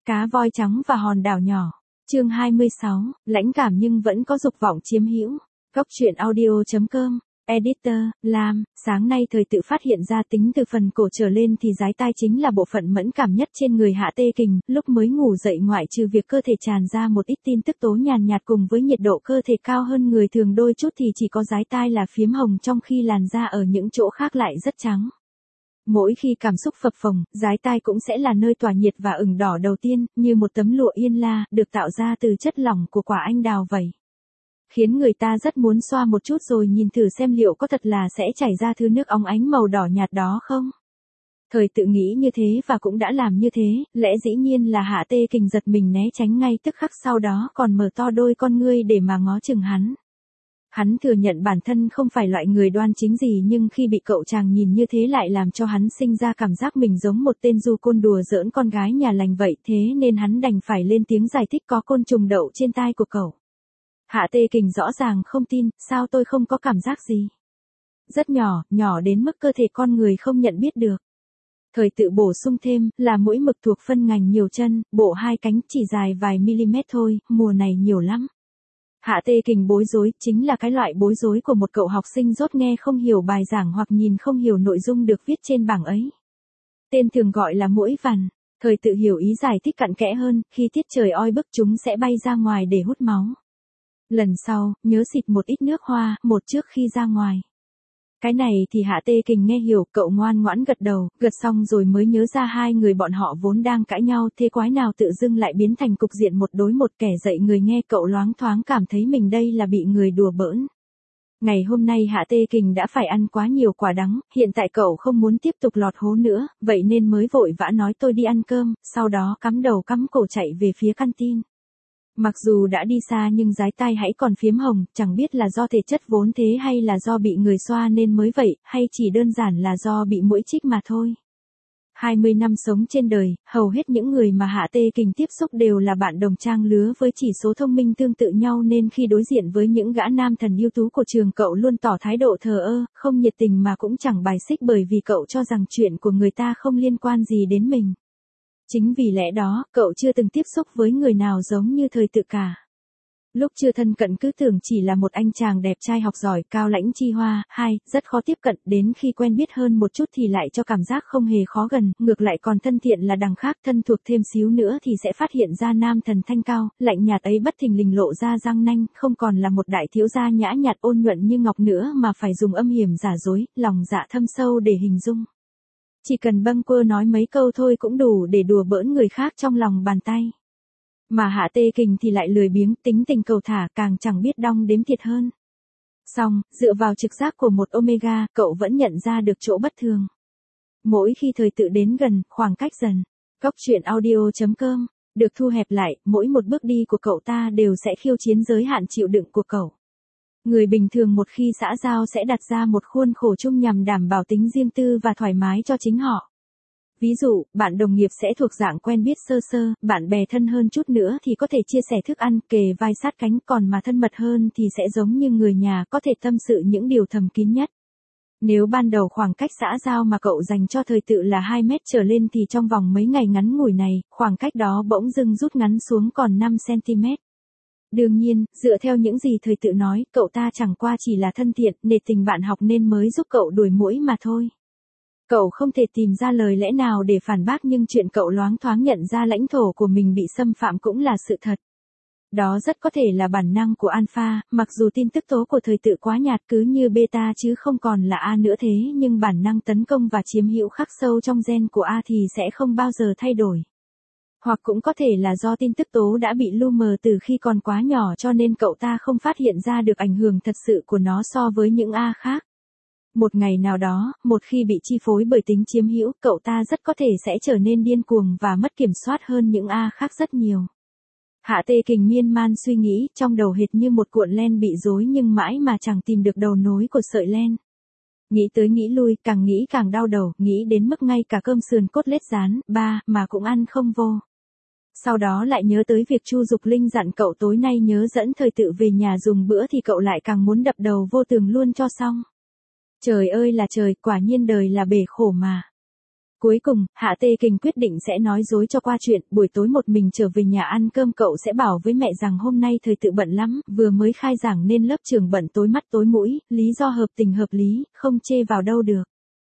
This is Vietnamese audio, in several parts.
Cá voi trắng và hòn đảo nhỏ. Chương 26, lãnh cảm nhưng vẫn có dục vọng chiếm hữu. Góc truyện audio.com. Editor, Lam, sáng nay thời tự phát hiện ra tính từ phần cổ trở lên thì dái tai chính là bộ phận mẫn cảm nhất trên người Hạ Tê Kình, lúc mới ngủ dậy ngoại trừ việc cơ thể tràn ra một ít tin tức tố nhàn nhạt cùng với nhiệt độ cơ thể cao hơn người thường đôi chút thì chỉ có dái tai là phiếm hồng trong khi làn da ở những chỗ khác lại rất trắng. Mỗi khi cảm xúc phập phồng, dái tai cũng sẽ là nơi tỏa nhiệt và ửng đỏ đầu tiên, như một tấm lụa yên la, được tạo ra từ chất lỏng của quả anh đào vậy. Khiến người ta rất muốn xoa một chút rồi nhìn thử xem liệu có thật là sẽ chảy ra thứ nước óng ánh màu đỏ nhạt đó không. Thời tự nghĩ như thế và cũng đã làm như thế, lẽ dĩ nhiên là Hạ Tê Kình giật mình né tránh ngay tức khắc sau đó còn mở to đôi con ngươi để mà ngó chừng hắn. Hắn thừa nhận bản thân không phải loại người đoan chính gì nhưng khi bị cậu chàng nhìn như thế lại làm cho hắn sinh ra cảm giác mình giống một tên du côn đùa giỡn con gái nhà lành vậy, thế nên hắn đành phải lên tiếng giải thích có côn trùng đậu trên tai của cậu. Hạ Tê Kình rõ ràng không tin, sao tôi không có cảm giác gì? Rất nhỏ, nhỏ đến mức cơ thể con người không nhận biết được. Thời tự bổ sung thêm, là mũi mực thuộc phân ngành nhiều chân, bộ hai cánh chỉ dài vài mm thôi, mùa này nhiều lắm. Hạ Tê Kình bối rối, chính là cái loại bối rối của một cậu học sinh dốt nghe không hiểu bài giảng hoặc nhìn không hiểu nội dung được viết trên bảng ấy. Tên thường gọi là muỗi vằn. Thời tự hiểu ý giải thích cặn kẽ hơn, khi tiết trời oi bức chúng sẽ bay ra ngoài để hút máu. Lần sau, nhớ xịt một ít nước hoa, một trước khi ra ngoài. Cái này thì Hạ Tê Kình nghe hiểu, cậu ngoan ngoãn gật đầu, gật xong rồi mới nhớ ra hai người bọn họ vốn đang cãi nhau, thế quái nào tự dưng lại biến thành cục diện một đối một. Kẻ dạy người nghe cậu loáng thoáng cảm thấy mình đây là bị người đùa bỡn. Ngày hôm nay Hạ Tê Kình đã phải ăn quá nhiều quả đắng, hiện tại cậu không muốn tiếp tục lọt hố nữa, vậy nên mới vội vã nói tôi đi ăn cơm, sau đó cắm đầu cắm cổ chạy về phía canteen. Mặc dù đã đi xa nhưng dái tai hãy còn phiếm hồng, chẳng biết là do thể chất vốn thế hay là do bị người xoa nên mới vậy, hay chỉ đơn giản là do bị muỗi chích mà thôi. 20 năm sống trên đời, hầu hết những người mà Hạ Tê Kình tiếp xúc đều là bạn đồng trang lứa với chỉ số thông minh tương tự nhau nên khi đối diện với những gã nam thần ưu tú của trường cậu luôn tỏ thái độ thờ ơ, không nhiệt tình mà cũng chẳng bài xích bởi vì cậu cho rằng chuyện của người ta không liên quan gì đến mình. Chính vì lẽ đó, cậu chưa từng tiếp xúc với người nào giống như thời tự cả. Lúc chưa thân cận cứ tưởng chỉ là một anh chàng đẹp trai học giỏi, cao lãnh chi hoa, rất khó tiếp cận, đến khi quen biết hơn một chút thì lại cho cảm giác không hề khó gần, ngược lại còn thân thiện là đằng khác, thân thuộc thêm xíu nữa thì sẽ phát hiện ra nam thần thanh cao, lạnh nhạt ấy bất thình lình lộ ra răng nanh, không còn là một đại thiếu gia nhã nhạt ôn nhuận như ngọc nữa mà phải dùng âm hiểm giả dối, lòng dạ thâm sâu để hình dung. Chỉ cần bâng quơ nói mấy câu thôi cũng đủ để đùa bỡn người khác trong lòng bàn tay. Mà Hạ Tê Kình thì lại lười biếng, tính tình cầu thả, càng chẳng biết đong đếm thiệt hơn. Xong, dựa vào trực giác của một Omega, cậu vẫn nhận ra được chỗ bất thường. Mỗi khi thời tự đến gần, khoảng cách dần. Góc truyện audio.com, được thu hẹp lại, mỗi một bước đi của cậu ta đều sẽ khiêu chiến giới hạn chịu đựng của cậu. Người bình thường một khi xã giao sẽ đặt ra một khuôn khổ chung nhằm đảm bảo tính riêng tư và thoải mái cho chính họ. Ví dụ, bạn đồng nghiệp sẽ thuộc dạng quen biết sơ sơ, bạn bè thân hơn chút nữa thì có thể chia sẻ thức ăn, kề vai sát cánh, còn mà thân mật hơn thì sẽ giống như người nhà, có thể tâm sự những điều thầm kín nhất. Nếu ban đầu khoảng cách xã giao mà cậu dành cho thời tự là 2 mét trở lên thì trong vòng mấy ngày ngắn ngủi này, khoảng cách đó bỗng dưng rút ngắn xuống còn 5 cm. Đương nhiên, dựa theo những gì thời tự nói, cậu ta chẳng qua chỉ là thân thiện, nể tình bạn học nên mới giúp cậu đuổi muỗi mà thôi. Cậu không thể tìm ra lời lẽ nào để phản bác nhưng chuyện cậu loáng thoáng nhận ra lãnh thổ của mình bị xâm phạm cũng là sự thật. Đó rất có thể là bản năng của alpha, mặc dù tin tức tố của thời tự quá nhạt cứ như beta chứ không còn là A nữa thế nhưng bản năng tấn công và chiếm hữu khắc sâu trong gen của A thì sẽ không bao giờ thay đổi. Hoặc cũng có thể là do tin tức tố đã bị lu mờ từ khi còn quá nhỏ cho nên cậu ta không phát hiện ra được ảnh hưởng thật sự của nó so với những A khác. Một ngày nào đó, một khi bị chi phối bởi tính chiếm hữu, cậu ta rất có thể sẽ trở nên điên cuồng và mất kiểm soát hơn những A khác rất nhiều. Hạ Tê Kình miên man suy nghĩ, trong đầu hệt như một cuộn len bị rối nhưng mãi mà chẳng tìm được đầu nối của sợi len. Nghĩ tới nghĩ lui, càng nghĩ càng đau đầu, nghĩ đến mức ngay cả cơm sườn cốt lết rán, mà cũng ăn không vô. Sau đó lại nhớ tới việc Chu Dục Linh dặn cậu tối nay nhớ dẫn thời tự về nhà dùng bữa thì cậu lại càng muốn đập đầu vô tường luôn cho xong. Trời ơi là trời, quả nhiên đời là bể khổ mà. Cuối cùng, Hạ Tê Kình quyết định sẽ nói dối cho qua chuyện, buổi tối một mình trở về nhà ăn cơm cậu sẽ bảo với mẹ rằng hôm nay thời tự bận lắm, vừa mới khai giảng nên lớp trường bận tối mắt tối mũi, lý do hợp tình hợp lý, không chê vào đâu được.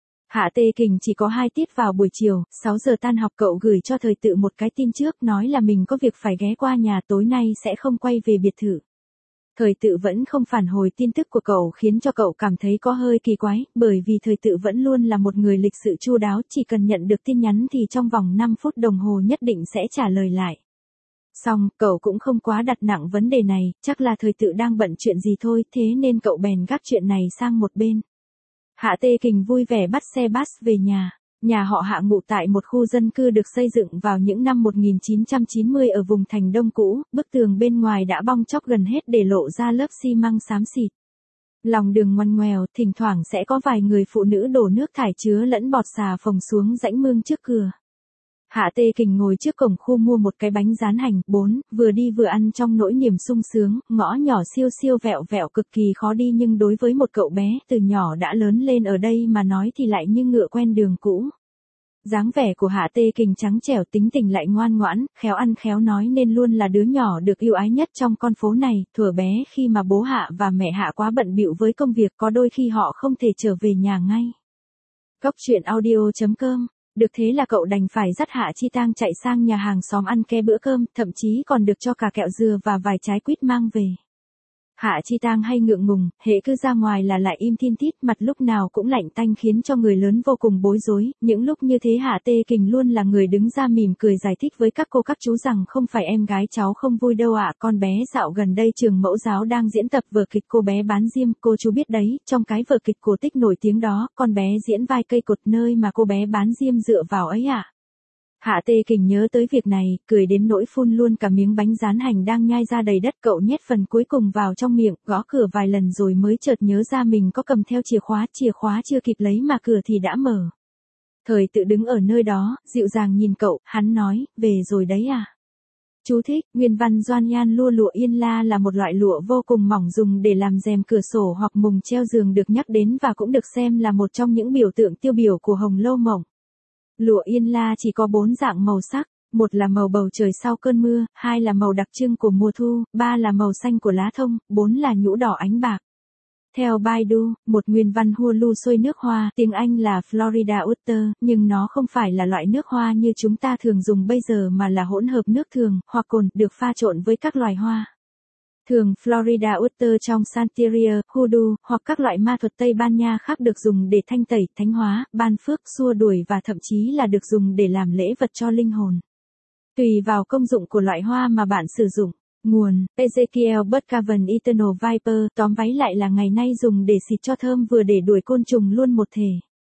Hạ Tê Kình chỉ có 2 tiết vào buổi chiều, 6 giờ tan học cậu gửi cho thời tự một cái tin trước nói là mình có việc phải ghé qua nhà tối nay sẽ không quay về biệt thự. Thời tự vẫn không phản hồi tin tức của cậu khiến cho cậu cảm thấy có hơi kỳ quái, bởi vì thời tự vẫn luôn là một người lịch sự chu đáo, chỉ cần nhận được tin nhắn thì trong vòng 5 phút đồng hồ nhất định sẽ trả lời lại. Xong, cậu cũng không quá đặt nặng vấn đề này, chắc là thời tự đang bận chuyện gì thôi, thế nên cậu bèn gác chuyện này sang một bên. Hạ Tê Kình vui vẻ bắt xe bus về nhà. Nhà họ Hạ ngụ tại một khu dân cư được xây dựng vào những năm 1990 ở vùng thành Đông cũ, bức tường bên ngoài đã bong tróc gần hết để lộ ra lớp xi măng xám xịt. Lòng đường ngoằn ngoèo, thỉnh thoảng sẽ có vài người phụ nữ đổ nước thải chứa lẫn bọt xà phồng xuống rãnh mương trước cửa. Hạ Tê Kình ngồi trước cổng khu mua một cái bánh rán hành, 4, vừa đi vừa ăn trong nỗi niềm sung sướng, ngõ nhỏ siêu siêu vẹo vẹo cực kỳ khó đi nhưng đối với một cậu bé từ nhỏ đã lớn lên ở đây mà nói thì lại như ngựa quen đường cũ. Dáng vẻ của Hạ Tê Kình trắng trẻo, tính tình lại ngoan ngoãn, khéo ăn khéo nói nên luôn là đứa nhỏ được yêu ái nhất trong con phố này. Thuở bé khi mà bố Hạ và mẹ Hạ quá bận bịu với công việc có đôi khi họ không thể trở về nhà ngay. Cốc truyện audio.com. Được thế là cậu đành phải dắt Hạ Chi Tang chạy sang nhà hàng xóm ăn ké bữa cơm, thậm chí còn được cho cả kẹo dừa và vài trái quýt mang về. Hạ Chi Tang hay ngượng ngùng, hễ cứ ra ngoài là lại im thin thít, mặt lúc nào cũng lạnh tanh khiến cho người lớn vô cùng bối rối. Những lúc như thế Hạ Tê Kình luôn là người đứng ra mỉm cười giải thích với các cô các chú rằng không phải em gái cháu không vui đâu ạ, con bé dạo gần đây trường mẫu giáo đang diễn tập vở kịch Cô bé bán diêm, cô chú biết đấy, trong cái vở kịch cổ tích nổi tiếng đó, con bé diễn vai cây cột nơi mà cô bé bán diêm dựa vào ấy ạ. Hạ Tê Kình nhớ tới việc này, cười đến nỗi phun luôn cả miếng bánh rán hành đang nhai ra đầy đất. Cậu nhét phần cuối cùng vào trong miệng, gõ cửa vài lần rồi mới chợt nhớ ra mình có cầm theo chìa khóa chưa kịp lấy mà cửa thì đã mở. Thời tự đứng ở nơi đó, dịu dàng nhìn cậu, hắn nói, về rồi đấy à? Chú thích, nguyên văn Doan Yan lụa Yên La là một loại lụa vô cùng mỏng dùng để làm rèm cửa sổ hoặc mùng treo giường được nhắc đến và cũng được xem là một trong những biểu tượng tiêu biểu của Hồng Lâu Mộng. Lụa Yên La chỉ có 4 dạng màu sắc, 1 là màu bầu trời sau cơn mưa, 2 là màu đặc trưng của mùa thu, 3 là màu xanh của lá thông, 4 là nhũ đỏ ánh bạc. Theo Baidu, một nguyên văn Hulu xôi nước hoa, tiếng Anh là Florida Water, nhưng nó không phải là loại nước hoa như chúng ta thường dùng bây giờ mà là hỗn hợp nước thường, hoặc cồn, được pha trộn với các loài hoa. Thường Florida Water trong Santeria, Hoodoo, hoặc các loại ma thuật Tây Ban Nha khác được dùng để thanh tẩy, thánh hóa, ban phước, xua đuổi và thậm chí là được dùng để làm lễ vật cho linh hồn. Tùy vào công dụng của loại hoa mà bạn sử dụng. Nguồn, Ezekiel Butkavan Eternal Viper, tóm váy lại là ngày nay dùng để xịt cho thơm vừa để đuổi côn trùng luôn một thể.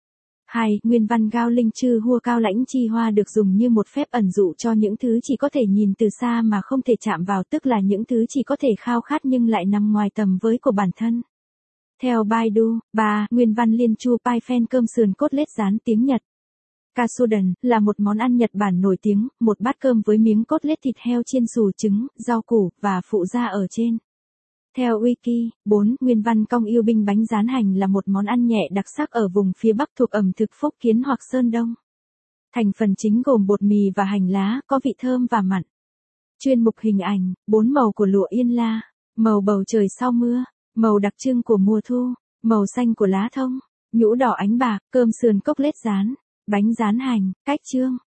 2. Nguyên văn Gao Linh Chư Hua Cao Lãnh Chi Hoa được dùng như một phép ẩn dụ cho những thứ chỉ có thể nhìn từ xa mà không thể chạm vào, tức là những thứ chỉ có thể khao khát nhưng lại nằm ngoài tầm với của bản thân. Theo Baidu. 3. Nguyên văn Liên Chu Pai Phen cơm sườn cốt lết rán tiếng Nhật. Katsudon là một món ăn Nhật Bản nổi tiếng, một bát cơm với miếng cốt lết thịt heo chiên xù trứng, rau củ và phụ gia ở trên. Theo Wiki. 4. Nguyên văn Cong Yêu Binh bánh rán hành là một món ăn nhẹ đặc sắc ở vùng phía Bắc thuộc ẩm thực Phúc Kiến hoặc Sơn Đông. Thành phần chính gồm bột mì và hành lá, có vị thơm và mặn. Chuyên mục hình ảnh, 4 màu của lụa Yên La, màu bầu trời sau mưa, màu đặc trưng của mùa thu, màu xanh của lá thông, nhũ đỏ ánh bạc, cơm sườn cốt lết rán, bánh rán hành, cách chương.